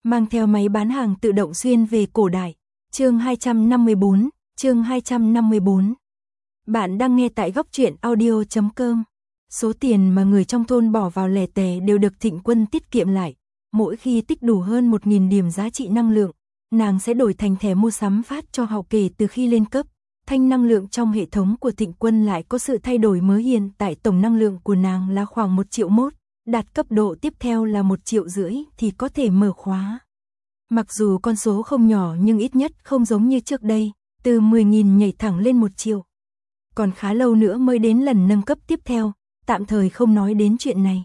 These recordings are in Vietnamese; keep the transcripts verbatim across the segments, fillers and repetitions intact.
mang theo máy bán hàng tự động xuyên về cổ đại. Chương hai trăm năm mươi bốn, chương hai trăm năm mươi bốn. Bạn đang nghe tại góc truyện audio chấm com. Số tiền mà người trong thôn bỏ vào lẻ tẻ đều được Thịnh Quân tiết kiệm lại. Mỗi khi tích đủ hơn một nghìn điểm giá trị năng lượng, nàng sẽ đổi thành thẻ mua sắm phát cho họ. Kể từ khi lên cấp, thanh năng lượng trong hệ thống của Thịnh Quân lại có sự thay đổi mới. Hiện tại tổng năng lượng của nàng là khoảng một triệu mốt, đạt cấp độ tiếp theo là một triệu rưỡi thì có thể mở khóa. Mặc dù con số không nhỏ nhưng ít nhất không giống như trước đây, từ mười nghìn nhảy thẳng lên một triệu. Còn khá lâu nữa mới đến lần nâng cấp tiếp theo, tạm thời không nói đến chuyện này.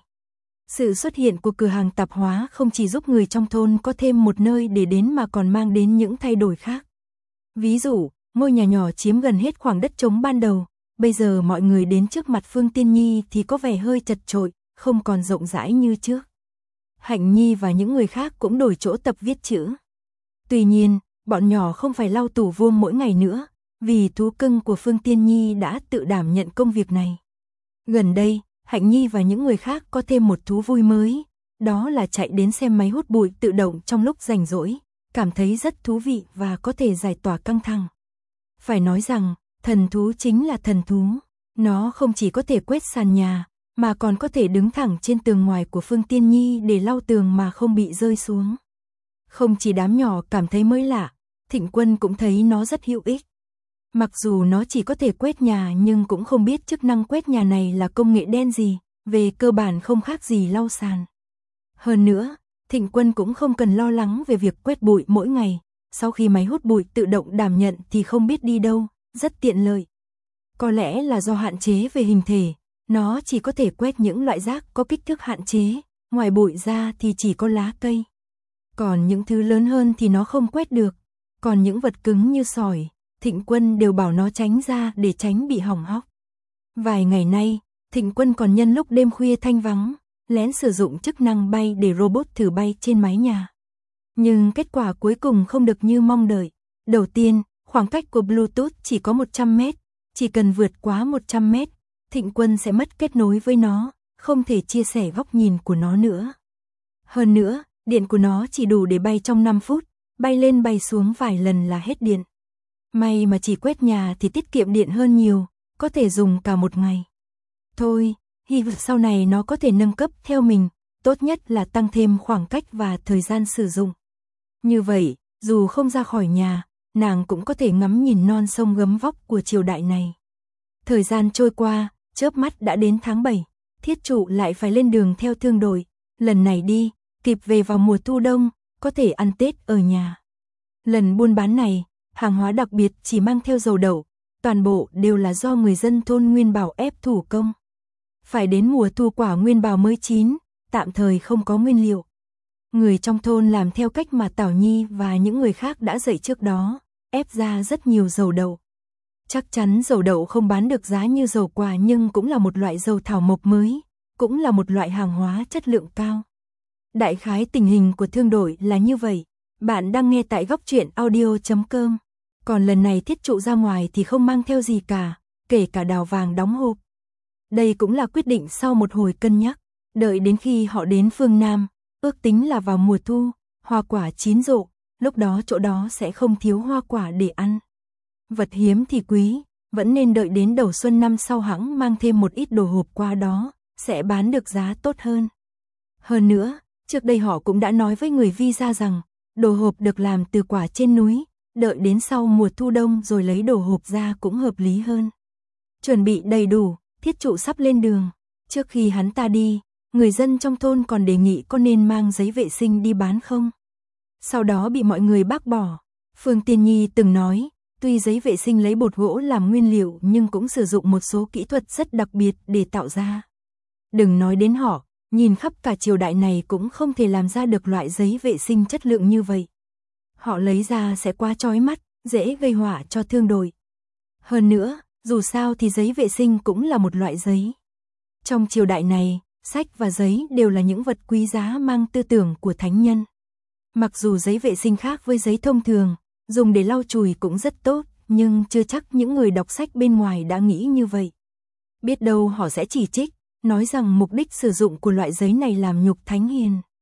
Sự xuất hiện của cửa hàng tạp hóa không chỉ giúp người trong thôn có thêm một nơi để đến mà còn mang đến những thay đổi khác. Ví dụ, ngôi nhà nhỏ chiếm gần hết khoảng đất trống ban đầu, bây giờ mọi người đến trước mặt Phương Tiên Nhi thì có vẻ hơi chật chội, không còn rộng rãi như trước. Hạnh Nhi và những người khác cũng đổi chỗ tập viết chữ. Tuy nhiên, bọn nhỏ không phải lau tủ vuông mỗi ngày nữa, vì thú cưng của Phương Tiên Nhi đã tự đảm nhận công việc này. Gần đây, Hạnh Nhi và những người khác có thêm một thú vui mới, đó là chạy đến xem máy hút bụi tự động trong lúc rảnh rỗi, cảm thấy rất thú vị và có thể giải tỏa căng thẳng. Phải nói rằng, thần thú chính là thần thú, nó không chỉ có thể quét sàn nhà, mà còn có thể đứng thẳng trên tường ngoài của Phương Tiên Nhi để lau tường mà không bị rơi xuống. Không chỉ đám nhỏ cảm thấy mới lạ, Thịnh Quân cũng thấy nó rất hữu ích. Mặc dù nó chỉ có thể quét nhà nhưng cũng không biết chức năng quét nhà này là công nghệ đen gì, về cơ bản không khác gì lau sàn. Hơn nữa, Thịnh Quân cũng không cần lo lắng về việc quét bụi mỗi ngày, sau khi máy hút bụi tự động đảm nhận thì không biết đi đâu, rất tiện lợi. Có lẽ là do hạn chế về hình thể, nó chỉ có thể quét những loại rác có kích thước hạn chế, ngoài bụi ra thì chỉ có lá cây. Còn những thứ lớn hơn thì nó không quét được, còn những vật cứng như sỏi, Thịnh Quân đều bảo nó tránh ra để tránh bị hỏng hóc. Vài ngày nay, Thịnh Quân còn nhân lúc đêm khuya thanh vắng, lén sử dụng chức năng bay để robot thử bay trên mái nhà. Nhưng kết quả cuối cùng không được như mong đợi. Đầu tiên, khoảng cách của Bluetooth chỉ có một trăm mét, chỉ cần vượt quá một trăm mét, Thịnh Quân sẽ mất kết nối với nó, không thể chia sẻ góc nhìn của nó nữa. Hơn nữa, điện của nó chỉ đủ để bay trong năm phút, bay lên bay xuống vài lần là hết điện. May mà chỉ quét nhà thì tiết kiệm điện hơn nhiều, có thể dùng cả một ngày. Thôi, hy vọng sau này nó có thể nâng cấp theo mình, tốt nhất là tăng thêm khoảng cách và thời gian sử dụng. Như vậy, dù không ra khỏi nhà, nàng cũng có thể ngắm nhìn non sông gấm vóc của triều đại này. Thời gian trôi qua, chớp mắt đã đến tháng bảy, Thiết Trụ lại phải lên đường theo thương đội, lần này đi, kịp về vào mùa thu đông, có thể ăn Tết ở nhà. Lần buôn bán này, hàng hóa đặc biệt chỉ mang theo dầu đậu, toàn bộ đều là do người dân thôn Nguyên Bảo ép thủ công. Phải đến mùa thu quả Nguyên Bảo mới chín, tạm thời không có nguyên liệu. Người trong thôn làm theo cách mà Tảo Nhi và những người khác đã dạy trước đó, ép ra rất nhiều dầu đậu. Chắc chắn dầu đậu không bán được giá như dầu quả nhưng cũng là một loại dầu thảo mộc mới, cũng là một loại hàng hóa chất lượng cao. Đại khái tình hình của thương đội là như vậy. Bạn đang nghe tại góc truyện audio chấm com. Còn lần này Thiết Trụ ra ngoài thì không mang theo gì cả, kể cả đào vàng đóng hộp. Đây cũng là quyết định sau một hồi cân nhắc. Đợi đến khi họ đến phương Nam, ước tính là vào mùa thu, hoa quả chín rộ, lúc đó chỗ đó sẽ không thiếu hoa quả để ăn. Vật hiếm thì quý, vẫn nên đợi đến đầu xuân năm sau hãng mang thêm một ít đồ hộp qua đó, sẽ bán được giá tốt hơn. Hơn nữa, trước đây họ cũng đã nói với người Vi ra rằng, đồ hộp được làm từ quả trên núi, đợi đến sau mùa thu đông rồi lấy đồ hộp ra cũng hợp lý hơn. Chuẩn bị đầy đủ, Thiết Trụ sắp lên đường. Trước khi hắn ta đi, người dân trong thôn còn đề nghị có nên mang giấy vệ sinh đi bán không? Sau đó bị mọi người bác bỏ. Phương Tiên Nhi từng nói, tuy giấy vệ sinh lấy bột gỗ làm nguyên liệu nhưng cũng sử dụng một số kỹ thuật rất đặc biệt để tạo ra. Đừng nói đến họ, nhìn khắp cả triều đại này cũng không thể làm ra được loại giấy vệ sinh chất lượng như vậy. Họ lấy ra sẽ quá chói mắt, dễ gây họa cho thương đội. Hơn nữa, dù sao thì giấy vệ sinh cũng là một loại giấy. Trong triều đại này, sách và giấy đều là những vật quý giá mang tư tưởng của thánh nhân. Mặc dù giấy vệ sinh khác với giấy thông thường, dùng để lau chùi cũng rất tốt, nhưng chưa chắc những người đọc sách bên ngoài đã nghĩ như vậy. Biết đâu họ sẽ chỉ trích, nói rằng mục đích sử dụng của loại giấy này làm nhục thánh hiền.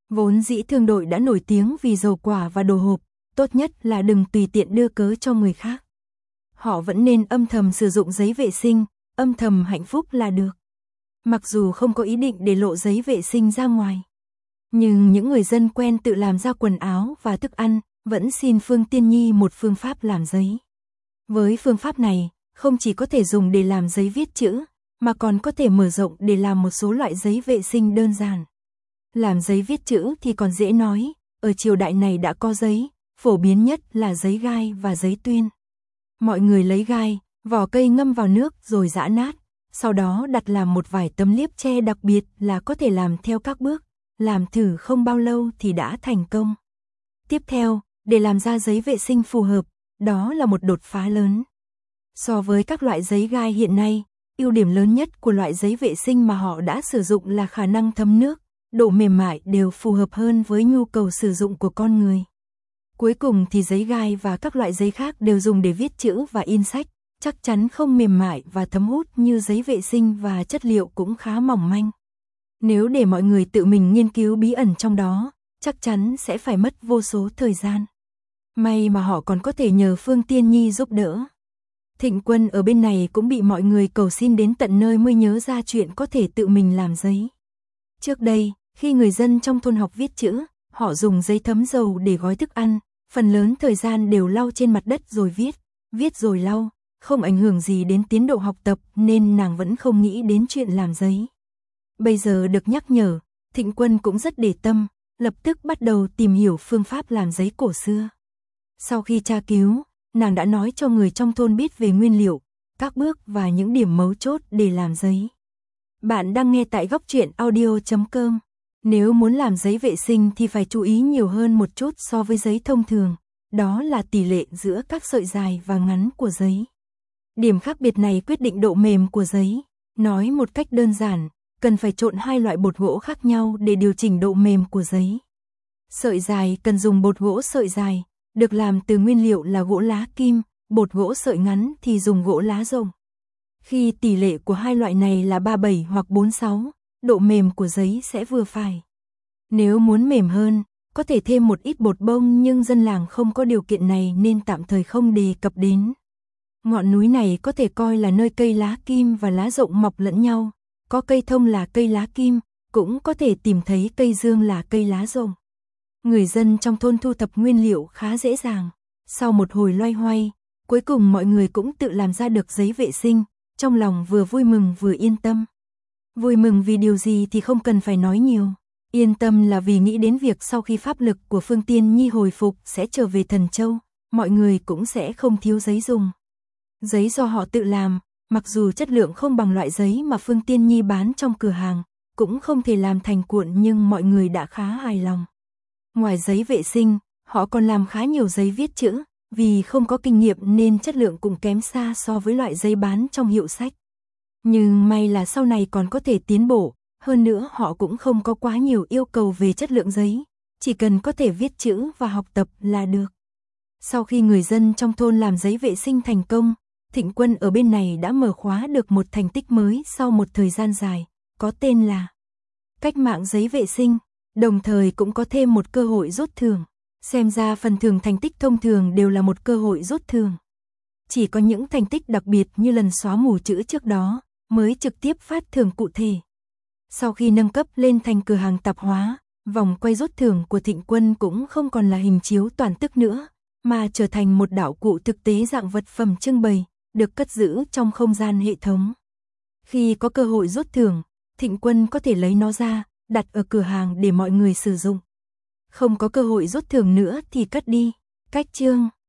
Vốn dĩ thương đội đã nổi tiếng vì dầu quả và đồ hộp, tốt nhất là đừng tùy tiện đưa cớ cho người khác. Họ vẫn nên âm thầm sử dụng giấy vệ sinh, âm thầm hạnh phúc là được. Mặc dù không có ý định để lộ giấy vệ sinh ra ngoài. Nhưng những người dân quen tự làm ra quần áo và thức ăn, vẫn xin Phương Tiên Nhi một phương pháp làm giấy. Với phương pháp này, không chỉ có thể dùng để làm giấy viết chữ, mà còn có thể mở rộng để làm một số loại giấy vệ sinh đơn giản. Làm giấy viết chữ thì còn dễ nói, ở triều đại này đã có giấy, phổ biến nhất là giấy gai và giấy tuyên. Mọi người lấy gai, vỏ cây ngâm vào nước rồi giã nát, sau đó đặt làm một vài tấm liếp tre đặc biệt là có thể làm theo các bước, làm thử không bao lâu thì đã thành công. Tiếp theo, để làm ra giấy vệ sinh phù hợp, đó là một đột phá lớn. So với các loại giấy gai hiện nay, ưu điểm lớn nhất của loại giấy vệ sinh mà họ đã sử dụng là khả năng thấm nước, độ mềm mại đều phù hợp hơn với nhu cầu sử dụng của con người. Cuối cùng thì giấy gai và các loại giấy khác đều dùng để viết chữ và in sách, chắc chắn không mềm mại và thấm hút như giấy vệ sinh và chất liệu cũng khá mỏng manh. Nếu để mọi người tự mình nghiên cứu bí ẩn trong đó, chắc chắn sẽ phải mất vô số thời gian. May mà họ còn có thể nhờ Phương Tiên Nhi giúp đỡ. Thịnh Quân ở bên này cũng bị mọi người cầu xin đến tận nơi mới nhớ ra chuyện có thể tự mình làm giấy. Trước đây, khi người dân trong thôn học viết chữ, họ dùng giấy thấm dầu để gói thức ăn, phần lớn thời gian đều lau trên mặt đất rồi viết, viết rồi lau, không ảnh hưởng gì đến tiến độ học tập nên nàng vẫn không nghĩ đến chuyện làm giấy. Bây giờ được nhắc nhở, Thịnh Quân cũng rất để tâm, lập tức bắt đầu tìm hiểu phương pháp làm giấy cổ xưa. Sau khi tra cứu, nàng đã nói cho người trong thôn biết về nguyên liệu, các bước và những điểm mấu chốt để làm giấy. Bạn đang nghe tại góc truyện audio chấm com. Nếu muốn làm giấy vệ sinh thì phải chú ý nhiều hơn một chút so với giấy thông thường, đó là tỷ lệ giữa các sợi dài và ngắn của giấy. Điểm khác biệt này quyết định độ mềm của giấy. Nói một cách đơn giản, cần phải trộn hai loại bột gỗ khác nhau để điều chỉnh độ mềm của giấy. Sợi dài cần dùng bột gỗ sợi dài, được làm từ nguyên liệu là gỗ lá kim, bột gỗ sợi ngắn thì dùng gỗ lá rồng. Khi tỷ lệ của hai loại này là ba bảy hoặc bốn sáu, độ mềm của giấy sẽ vừa phải. Nếu muốn mềm hơn, có thể thêm một ít bột bông nhưng dân làng không có điều kiện này nên tạm thời không đề cập đến. Ngọn núi này có thể coi là nơi cây lá kim và lá rộng mọc lẫn nhau, có cây thông là cây lá kim, cũng có thể tìm thấy cây dương là cây lá rồng. Người dân trong thôn thu thập nguyên liệu khá dễ dàng. Sau một hồi loay hoay, cuối cùng mọi người cũng tự làm ra được giấy vệ sinh, trong lòng vừa vui mừng vừa yên tâm. Vui mừng vì điều gì thì không cần phải nói nhiều. Yên tâm là vì nghĩ đến việc sau khi pháp lực của Phương Tiên Nhi hồi phục sẽ trở về Thần Châu, mọi người cũng sẽ không thiếu giấy dùng. Giấy do họ tự làm, mặc dù chất lượng không bằng loại giấy mà Phương Tiên Nhi bán trong cửa hàng, cũng không thể làm thành cuộn nhưng mọi người đã khá hài lòng. Ngoài giấy vệ sinh, họ còn làm khá nhiều giấy viết chữ, vì không có kinh nghiệm nên chất lượng cũng kém xa so với loại giấy bán trong hiệu sách. Nhưng may là sau này còn có thể tiến bộ, hơn nữa họ cũng không có quá nhiều yêu cầu về chất lượng giấy, chỉ cần có thể viết chữ và học tập là được. Sau khi người dân trong thôn làm giấy vệ sinh thành công, Thịnh Quân ở bên này đã mở khóa được một thành tích mới sau một thời gian dài, có tên là Cách mạng giấy vệ sinh, đồng thời cũng có thêm một cơ hội rút thưởng. Xem ra phần thưởng thành tích thông thường đều là một cơ hội rút thưởng. Chỉ có những thành tích đặc biệt như lần xóa mù chữ trước đó, mới trực tiếp phát thưởng cụ thể. Sau khi nâng cấp lên thành cửa hàng tạp hóa, vòng quay rút thưởng của Thịnh Quân cũng không còn là hình chiếu toàn tức nữa, mà trở thành một đạo cụ thực tế dạng vật phẩm trưng bày, được cất giữ trong không gian hệ thống. Khi có cơ hội rút thưởng, Thịnh Quân có thể lấy nó ra, đặt ở cửa hàng để mọi người sử dụng. Không có cơ hội rút thưởng nữa thì cất đi. Cách chương